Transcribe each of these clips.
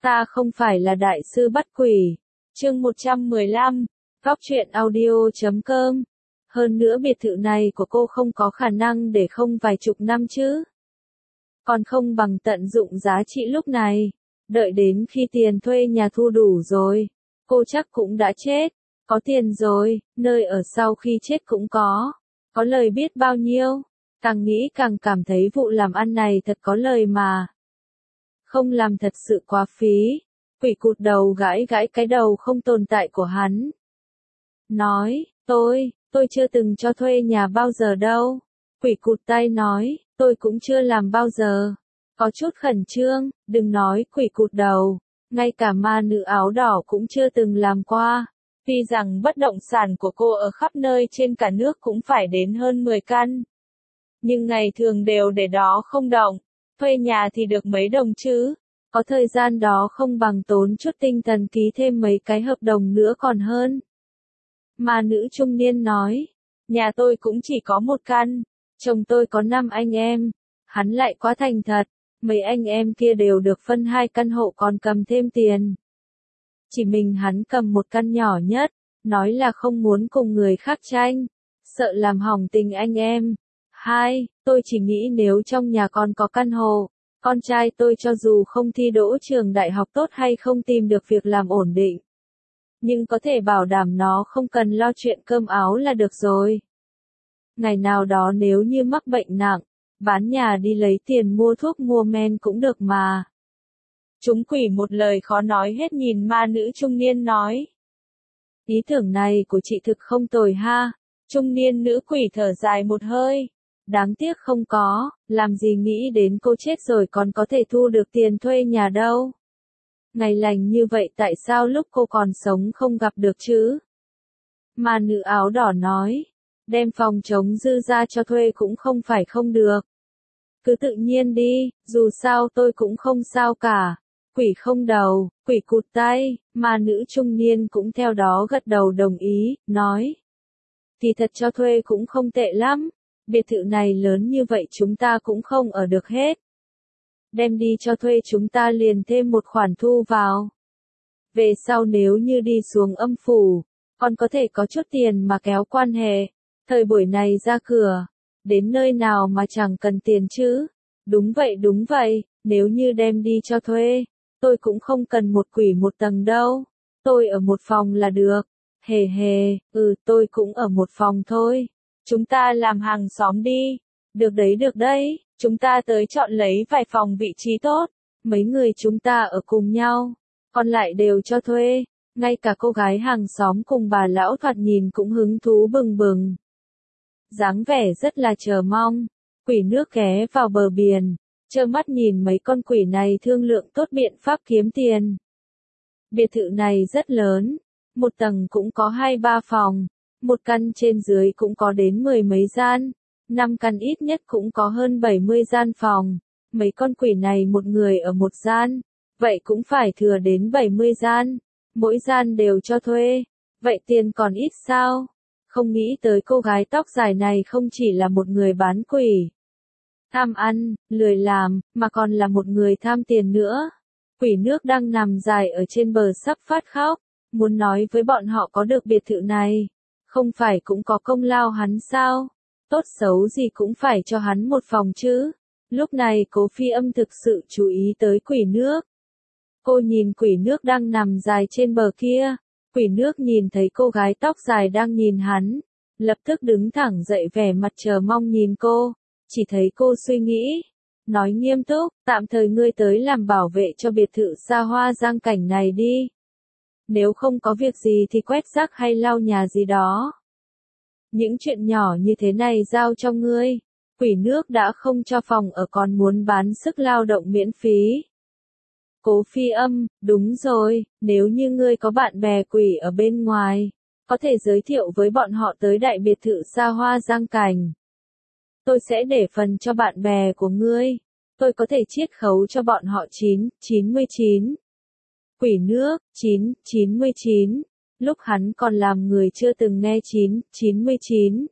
Ta không phải là đại sư bắt quỷ. Chương 115, Góc truyện audio.com. Hơn nữa biệt thự này của cô không có khả năng để không vài chục năm chứ. Còn không bằng tận dụng giá trị lúc này. Đợi đến khi tiền thuê nhà thu đủ rồi, cô chắc cũng đã chết. Có tiền rồi, nơi ở sau khi chết cũng có. Có lời biết bao nhiêu. Càng nghĩ càng cảm thấy vụ làm ăn này thật có lời mà. Không làm thật sự quá phí. Quỷ cụt đầu gãi gãi cái đầu không tồn tại của hắn. Nói, tôi chưa từng cho thuê nhà bao giờ đâu. Quỷ cụt tay nói, tôi cũng chưa làm bao giờ. Có chút khẩn trương, đừng nói quỷ cụt đầu. Ngay cả ma nữ áo đỏ cũng chưa từng làm qua. Tuy rằng bất động sản của cô ở khắp nơi trên cả nước cũng phải đến hơn 10 căn. Nhưng ngày thường đều để đó không động. Thuê nhà thì được mấy đồng chứ. Có thời gian đó không bằng tốn chút tinh thần ký thêm mấy cái hợp đồng nữa còn hơn. Ma nữ trung niên nói, nhà tôi cũng chỉ có 1 căn, chồng tôi có 5 anh em, hắn lại quá thành thật, mấy anh em kia đều được phân 2 căn hộ còn cầm thêm tiền. Chỉ mình hắn cầm 1 căn nhỏ nhất, nói là không muốn cùng người khác tranh, sợ làm hỏng tình anh em. 2, tôi chỉ nghĩ nếu trong nhà con có căn hộ, con trai tôi cho dù không thi đỗ trường đại học tốt hay không tìm được việc làm ổn định, nhưng có thể bảo đảm nó không cần lo chuyện cơm áo là được rồi. Ngày nào đó nếu như mắc bệnh nặng, bán nhà đi lấy tiền mua thuốc mua men cũng được mà. Chúng quỷ một lời khó nói hết nhìn ma nữ trung niên nói. Ý tưởng này của chị thực không tồi ha. Trung niên nữ quỷ thở dài một hơi. Đáng tiếc không có, làm gì nghĩ đến cô chết rồi còn có thể thu được tiền thuê nhà đâu. Ngày lành như vậy tại sao lúc cô còn sống không gặp được chứ? Ma nữ áo đỏ nói, đem phòng trống dư ra cho thuê cũng không phải không được. Cứ tự nhiên đi, dù sao tôi cũng không sao cả. Quỷ không đầu, quỷ cụt tay, ma nữ trung niên cũng theo đó gật đầu đồng ý, nói. Thì thật cho thuê cũng không tệ lắm, biệt thự này lớn như vậy chúng ta cũng không ở được hết. Đem đi cho thuê chúng ta liền thêm một khoản thu vào. Về sau nếu như đi xuống âm phủ, còn có thể có chút tiền mà kéo quan hệ. Thời buổi này ra cửa, đến nơi nào mà chẳng cần tiền chứ. Đúng vậy, nếu như đem đi cho thuê, tôi cũng không cần một quỷ một tầng đâu. Tôi ở một phòng là được. Hề hề, tôi cũng ở một phòng thôi. Chúng ta làm hàng xóm đi. Được đấy, chúng ta tới chọn lấy vài phòng vị trí tốt. Mấy người chúng ta ở cùng nhau, còn lại đều cho thuê. Ngay cả cô gái hàng xóm cùng bà lão thoạt nhìn cũng hứng thú bừng bừng. Dáng vẻ rất là chờ mong. Quỷ nước ghé vào bờ biển, trơ mắt nhìn mấy con quỷ này thương lượng tốt biện pháp kiếm tiền. Biệt thự này rất lớn, 1 tầng cũng có 2-3 phòng, 1 căn trên dưới cũng có đến 10 mấy gian, 5 căn ít nhất cũng có hơn 70 gian phòng. Mấy con quỷ này một người ở 1 gian, vậy cũng phải thừa đến 70 gian, mỗi gian đều cho thuê, vậy tiền còn ít sao? Không nghĩ tới cô gái tóc dài này không chỉ là một người bán quỷ, tham ăn, lười làm, mà còn là một người tham tiền nữa. Quỷ nước đang nằm dài ở trên bờ sắp phát khóc, muốn nói với bọn họ có được biệt thự này, không phải cũng có công lao hắn sao? Tốt xấu gì cũng phải cho hắn 1 phòng chứ. Lúc này Cố Phi Âm thực sự chú ý tới quỷ nước. Cô nhìn quỷ nước đang nằm dài trên bờ kia. Quỷ nước nhìn thấy cô gái tóc dài đang nhìn hắn, lập tức đứng thẳng dậy vẻ mặt chờ mong nhìn cô. Chỉ thấy cô suy nghĩ, nói nghiêm túc, tạm thời ngươi tới làm bảo vệ cho biệt thự xa hoa giang cảnh này đi. Nếu không có việc gì thì quét rác hay lau nhà gì đó. Những chuyện nhỏ như thế này giao cho ngươi. Quỷ nước đã không cho phòng ở còn muốn bán sức lao động miễn phí. Cố Phi Âm, đúng rồi, nếu như ngươi có bạn bè quỷ ở bên ngoài, có thể giới thiệu với bọn họ tới đại biệt thự xa hoa giang cảnh. Tôi sẽ để phần cho bạn bè của ngươi. Tôi có thể chiết khấu cho bọn họ 9,99. Quỷ nước, 9,99. Lúc hắn còn làm người chưa từng nghe 9,99.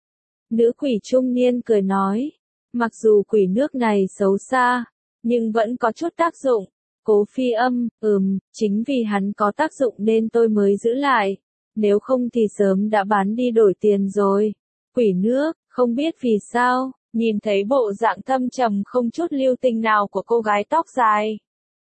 Nữ quỷ trung niên cười nói. Mặc dù quỷ nước này xấu xa, nhưng vẫn có chút tác dụng. Cố Phi Âm, chính vì hắn có tác dụng nên tôi mới giữ lại. Nếu không thì sớm đã bán đi đổi tiền rồi. Quỷ nước, không biết vì sao, nhìn thấy bộ dạng thâm trầm không chút lưu tình nào của cô gái tóc dài.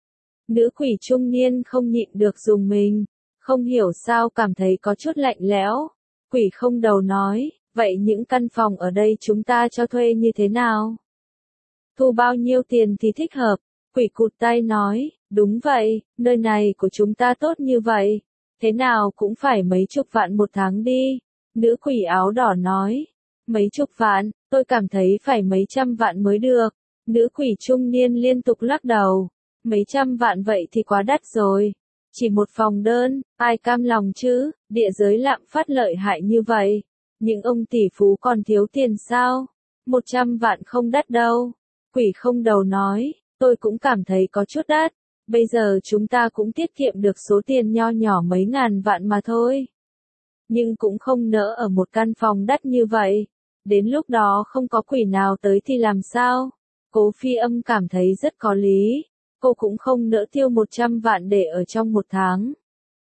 Nữ quỷ trung niên không nhịn được dùng mình, không hiểu sao cảm thấy có chút lạnh lẽo. Quỷ không đầu nói, vậy những căn phòng ở đây chúng ta cho thuê như thế nào? Thu bao nhiêu tiền thì thích hợp? Quỷ cụt tay nói, đúng vậy, nơi này của chúng ta tốt như vậy. Thế nào cũng phải mấy chục vạn một tháng đi. Nữ quỷ áo đỏ nói, mấy chục vạn, tôi cảm thấy phải mấy trăm vạn mới được. Nữ quỷ trung niên liên tục lắc đầu, mấy trăm vạn vậy thì quá đắt rồi. Chỉ một phòng đơn, ai cam lòng chứ, địa giới lạm phát lợi hại như vậy. Những ông tỷ phú còn thiếu tiền sao? 100 vạn không đắt đâu. Quỷ không đầu nói, tôi cũng cảm thấy có chút đắt. Bây giờ chúng ta cũng tiết kiệm được số tiền nho nhỏ mấy ngàn vạn mà thôi. Nhưng cũng không nỡ ở một căn phòng đắt như vậy. Đến lúc đó không có quỷ nào tới thì làm sao? Cố Phi Âm cảm thấy rất có lý. Cô cũng không nỡ tiêu 100 vạn để ở trong một tháng.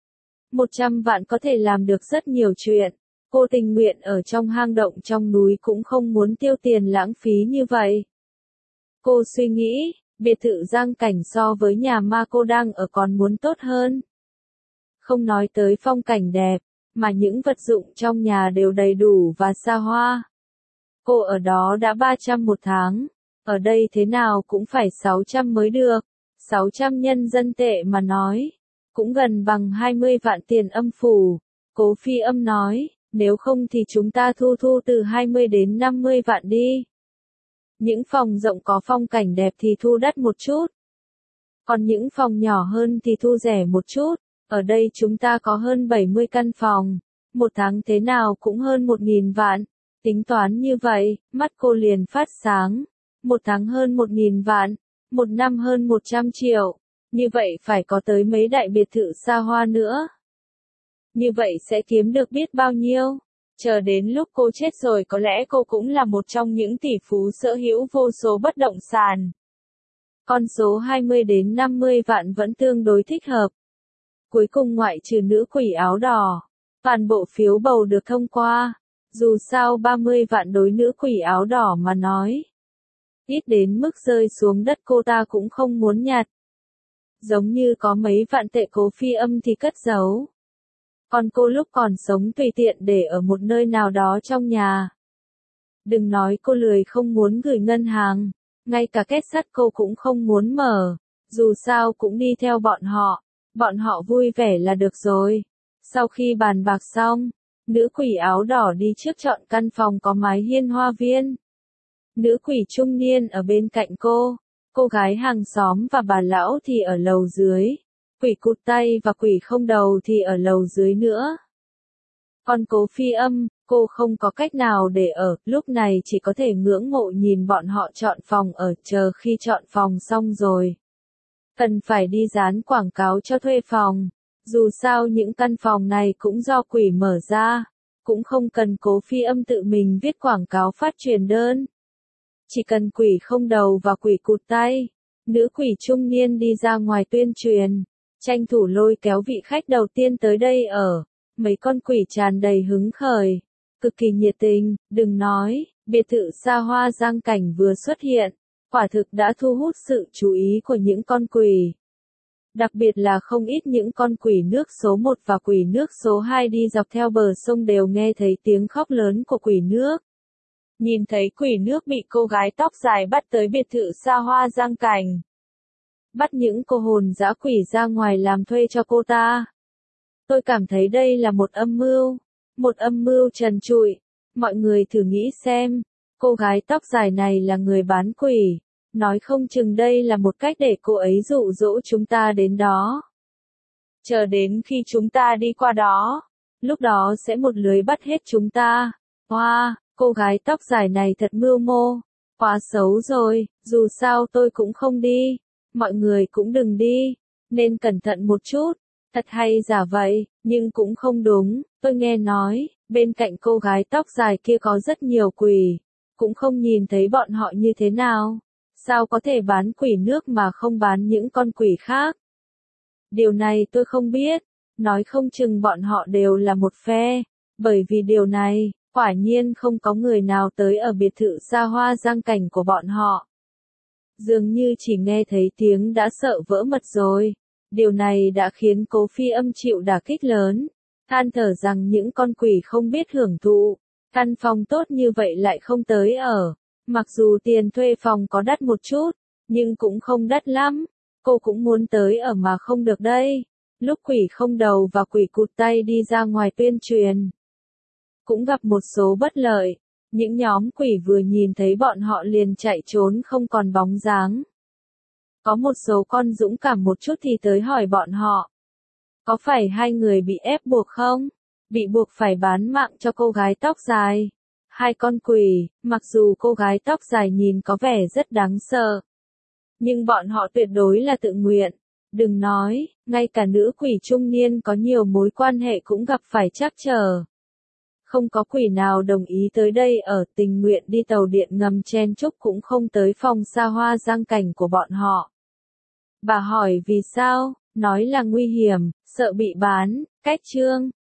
100 vạn có thể làm được rất nhiều chuyện. Cô tình nguyện ở trong hang động trong núi cũng không muốn tiêu tiền lãng phí như vậy. Cô suy nghĩ, biệt thự Giang Cảnh so với nhà ma cô đang ở còn muốn tốt hơn. Không nói tới phong cảnh đẹp, mà những vật dụng trong nhà đều đầy đủ và xa hoa. Cô ở đó đã 300 một tháng, ở đây thế nào cũng phải 600 mới được. 600 nhân dân tệ mà nói, cũng gần bằng 20 vạn tiền âm phủ. Cố Phi Âm nói, nếu không thì chúng ta thu từ 20 đến 50 vạn đi. Những phòng rộng có phong cảnh đẹp thì thu đắt một chút. Còn những phòng nhỏ hơn thì thu rẻ một chút. Ở đây chúng ta có hơn 70 căn phòng. Một tháng thế nào cũng hơn 1.000 vạn. Tính toán như vậy, mắt cô liền phát sáng. Một tháng hơn 1.000 vạn. Một năm hơn 100 triệu. Như vậy phải có tới mấy đại biệt thự xa hoa nữa. Như vậy sẽ kiếm được biết bao nhiêu. Chờ đến lúc cô chết rồi có lẽ cô cũng là một trong những tỷ phú sở hữu vô số bất động sản. Con số 20 đến 50 vạn vẫn tương đối thích hợp. Cuối cùng ngoại trừ nữ quỷ áo đỏ, toàn bộ phiếu bầu được thông qua. Dù sao 30 vạn đối nữ quỷ áo đỏ mà nói. Ít đến mức rơi xuống đất cô ta cũng không muốn nhặt. Giống như có mấy vạn tệ Cố Phi Âm thì cất giấu. Còn cô lúc còn sống tùy tiện để ở một nơi nào đó trong nhà. Đừng nói cô lười không muốn gửi ngân hàng, ngay cả két sắt cô cũng không muốn mở, dù sao cũng đi theo bọn họ vui vẻ là được rồi. Sau khi bàn bạc xong, nữ quỷ áo đỏ đi trước chọn căn phòng có mái hiên hoa viên. Nữ quỷ trung niên ở bên cạnh cô gái hàng xóm và bà lão thì ở lầu dưới. Quỷ cụt tay và quỷ không đầu thì ở lầu dưới nữa. Còn Cố Phi Âm, cô không có cách nào để ở, lúc này chỉ có thể ngưỡng mộ nhìn bọn họ chọn phòng ở, chờ khi chọn phòng xong rồi. Cần phải đi dán quảng cáo cho thuê phòng. Dù sao những căn phòng này cũng do quỷ mở ra, cũng không cần Cố Phi Âm tự mình viết quảng cáo phát truyền đơn. Chỉ cần quỷ không đầu và quỷ cụt tay, nữ quỷ trung niên đi ra ngoài tuyên truyền. Tranh thủ lôi kéo vị khách đầu tiên tới đây ở. Mấy con quỷ tràn đầy hứng khởi. Cực kỳ nhiệt tình, đừng nói, biệt thự xa hoa Giang Cảnh vừa xuất hiện. Quả thực đã thu hút sự chú ý của những con quỷ. Đặc biệt là không ít những con quỷ nước số 1 và quỷ nước số 2 đi dọc theo bờ sông đều nghe thấy tiếng khóc lớn của quỷ nước. Nhìn thấy quỷ nước bị cô gái tóc dài bắt tới biệt thự xa hoa Giang Cảnh. Bắt những cô hồn dã quỷ ra ngoài làm thuê cho cô ta. Tôi cảm thấy đây là một âm mưu trần trụi. Mọi người thử nghĩ xem, cô gái tóc dài này là người bán quỷ, nói không chừng đây là một cách để cô ấy dụ dỗ chúng ta đến đó. Chờ đến khi chúng ta đi qua đó, lúc đó sẽ một lưới bắt hết chúng ta. Wow, cô gái tóc dài này thật mưu mô, quá xấu rồi, dù sao tôi cũng không đi. Mọi người cũng đừng đi, nên cẩn thận một chút. Thật hay giả vậy, nhưng cũng không đúng. Tôi nghe nói, bên cạnh cô gái tóc dài kia có rất nhiều quỷ, cũng không nhìn thấy bọn họ như thế nào. Sao có thể bán quỷ nước mà không bán những con quỷ khác? Điều này tôi không biết, nói không chừng bọn họ đều là một phe, bởi vì điều này, quả nhiên không có người nào tới ở biệt thự xa hoa giang cảnh của bọn họ. Dường như chỉ nghe thấy tiếng đã sợ vỡ mật rồi. Điều này đã khiến Cố Phi Âm chịu đả kích lớn, than thở rằng những con quỷ không biết hưởng thụ, căn phòng tốt như vậy lại không tới ở. Mặc dù tiền thuê phòng có đắt một chút, nhưng cũng không đắt lắm, cô cũng muốn tới ở mà không được đây. Lúc quỷ không đầu và quỷ cụt tay đi ra ngoài tuyên truyền, cũng gặp một số bất lợi. Những nhóm quỷ vừa nhìn thấy bọn họ liền chạy trốn không còn bóng dáng. Có một số con dũng cảm một chút thì tới hỏi bọn họ. Có phải hai người bị ép buộc không? Bị buộc phải bán mạng cho cô gái tóc dài. Hai con quỷ, mặc dù cô gái tóc dài nhìn có vẻ rất đáng sợ, nhưng bọn họ tuyệt đối là tự nguyện. Đừng nói, ngay cả nữ quỷ trung niên có nhiều mối quan hệ cũng gặp phải trắc trở. Không có quỷ nào đồng ý tới đây ở, tình nguyện đi tàu điện ngầm chen chúc cũng không tới phòng xa hoa giang cảnh của bọn họ. Bà hỏi vì sao, nói là nguy hiểm, sợ bị bán, cách chương.